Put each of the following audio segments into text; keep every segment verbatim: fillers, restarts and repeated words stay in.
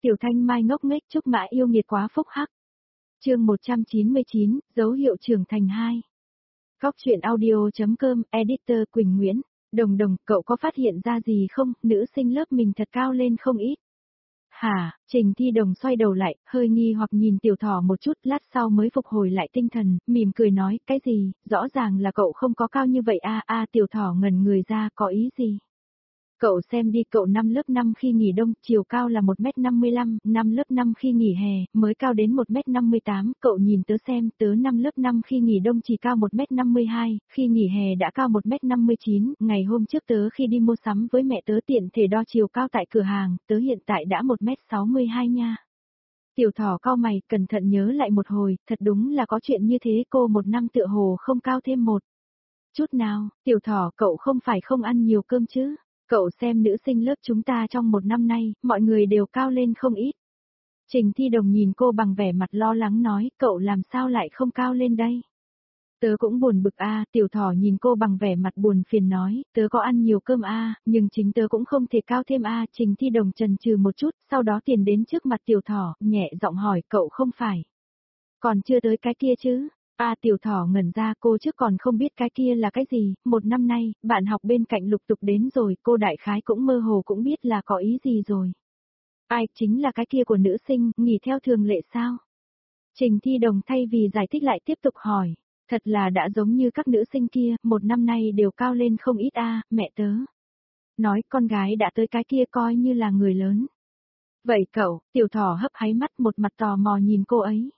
Tiểu Thanh Mai ngốc nghếch Trúc Mã yêu nghiệt quá phúc hắc. Chương một trăm chín mươi chín, dấu hiệu trưởng thành hai. Góc truyện audio.com, editor Quỳnh Nguyễn. Đồng đồng, cậu có phát hiện ra gì không, nữ sinh lớp mình thật cao lên không ít. Hả, Trình Thi Đồng xoay đầu lại, hơi nghi hoặc nhìn Tiểu Thỏ một chút, lát sau mới phục hồi lại tinh thần, mỉm cười nói, cái gì, rõ ràng là cậu không có cao như vậy a a Tiểu Thỏ ngẩn người ra, có ý gì? Cậu xem đi, cậu năm lớp năm khi nghỉ đông, chiều cao là một mét năm mươi lăm, năm lớp năm khi nghỉ hè, mới cao đến một mét năm mươi tám, cậu nhìn tớ xem, tớ năm lớp năm khi nghỉ đông chỉ cao một mét năm mươi hai, khi nghỉ hè đã cao một mét năm mươi chín, ngày hôm trước tớ khi đi mua sắm với mẹ tớ tiện thể đo chiều cao tại cửa hàng, tớ hiện tại đã một mét sáu mươi hai nha. Tiểu Thỏ cau mày, cẩn thận nhớ lại một hồi, thật đúng là có chuyện như thế, cô một năm tựa hồ không cao thêm một chút nào. Tiểu Thỏ, cậu không phải không ăn nhiều cơm chứ? Cậu xem nữ sinh lớp chúng ta trong một năm nay, mọi người đều cao lên không ít. Trình Thi Đồng nhìn cô bằng vẻ mặt lo lắng nói, cậu làm sao lại không cao lên đây? Tớ cũng buồn bực a, Tiểu Thỏ nhìn cô bằng vẻ mặt buồn phiền nói, tớ có ăn nhiều cơm a, nhưng chính tớ cũng không thể cao thêm a. Trình Thi Đồng chần chừ một chút, sau đó tiền đến trước mặt Tiểu Thỏ, nhẹ giọng hỏi, cậu không phải còn chưa tới cái kia chứ? A Tiểu Thỏ ngẩn ra, cô trước còn không biết cái kia là cái gì, một năm nay, bạn học bên cạnh lục tục đến rồi, cô đại khái cũng mơ hồ cũng biết là có ý gì rồi. Ai, chính là cái kia của nữ sinh, nghỉ theo thường lệ sao? Trình Thi Đồng thay vì giải thích lại tiếp tục hỏi, thật là đã giống như các nữ sinh kia, một năm nay đều cao lên không ít a, mẹ tớ nói con gái đã tới cái kia coi như là người lớn. Vậy cậu, Tiểu Thỏ hấp háy mắt một mặt tò mò nhìn cô ấy.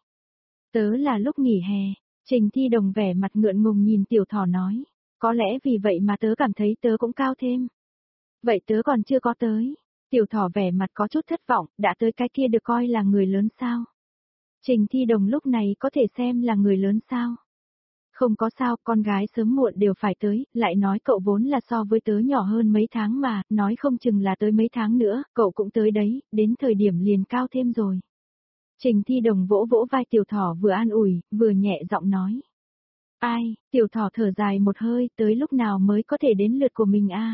Tớ là lúc nghỉ hè. Trình Thi Đồng vẻ mặt ngượng ngùng nhìn Tiểu Thỏ nói, có lẽ vì vậy mà tớ cảm thấy tớ cũng cao thêm. Vậy tớ còn chưa có tới. Tiểu Thỏ vẻ mặt có chút thất vọng, đã tới cái kia được coi là người lớn sao? Trình Thi Đồng lúc này có thể xem là người lớn sao? Không có sao, con gái sớm muộn đều phải tới, lại nói cậu vốn là so với tớ nhỏ hơn mấy tháng mà, nói không chừng là tới mấy tháng nữa, cậu cũng tới đấy, đến thời điểm liền cao thêm rồi. Trình Thi Đồng vỗ vỗ vai Tiểu Thỏ vừa an ủi, vừa nhẹ giọng nói. Ai, Tiểu Thỏ thở dài một hơi, tới lúc nào mới có thể đến lượt của mình a?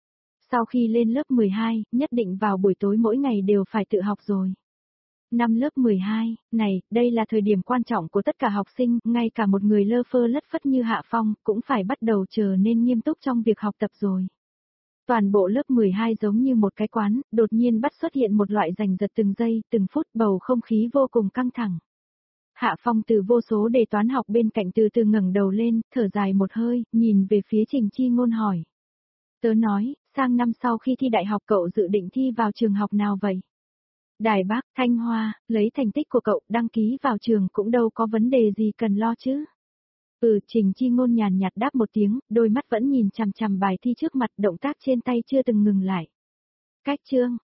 Sau khi lên lớp mười hai, nhất định vào buổi tối mỗi ngày đều phải tự học rồi. Năm lớp mười hai, này, đây là thời điểm quan trọng của tất cả học sinh, ngay cả một người lơ phơ lất phất như Hạ Phong, cũng phải bắt đầu trở nên nghiêm túc trong việc học tập rồi. Toàn bộ lớp mười hai giống như một cái quán, đột nhiên bắt xuất hiện một loại giành giật từng giây, từng phút, bầu không khí vô cùng căng thẳng. Hạ Phong từ vô số đề toán học bên cạnh từ từ ngẩng đầu lên, thở dài một hơi, nhìn về phía Trình Chi Ngôn hỏi. Tớ nói, sang năm sau khi thi đại học cậu dự định thi vào trường học nào vậy? Đài Bắc, Thanh Hoa, lấy thành tích của cậu đăng ký vào trường cũng đâu có vấn đề gì cần lo chứ. Ừ, Trình Chi Ngôn nhàn nhạt đáp một tiếng, đôi mắt vẫn nhìn chằm chằm bài thi trước mặt, động tác trên tay chưa từng ngừng lại. Cách chương,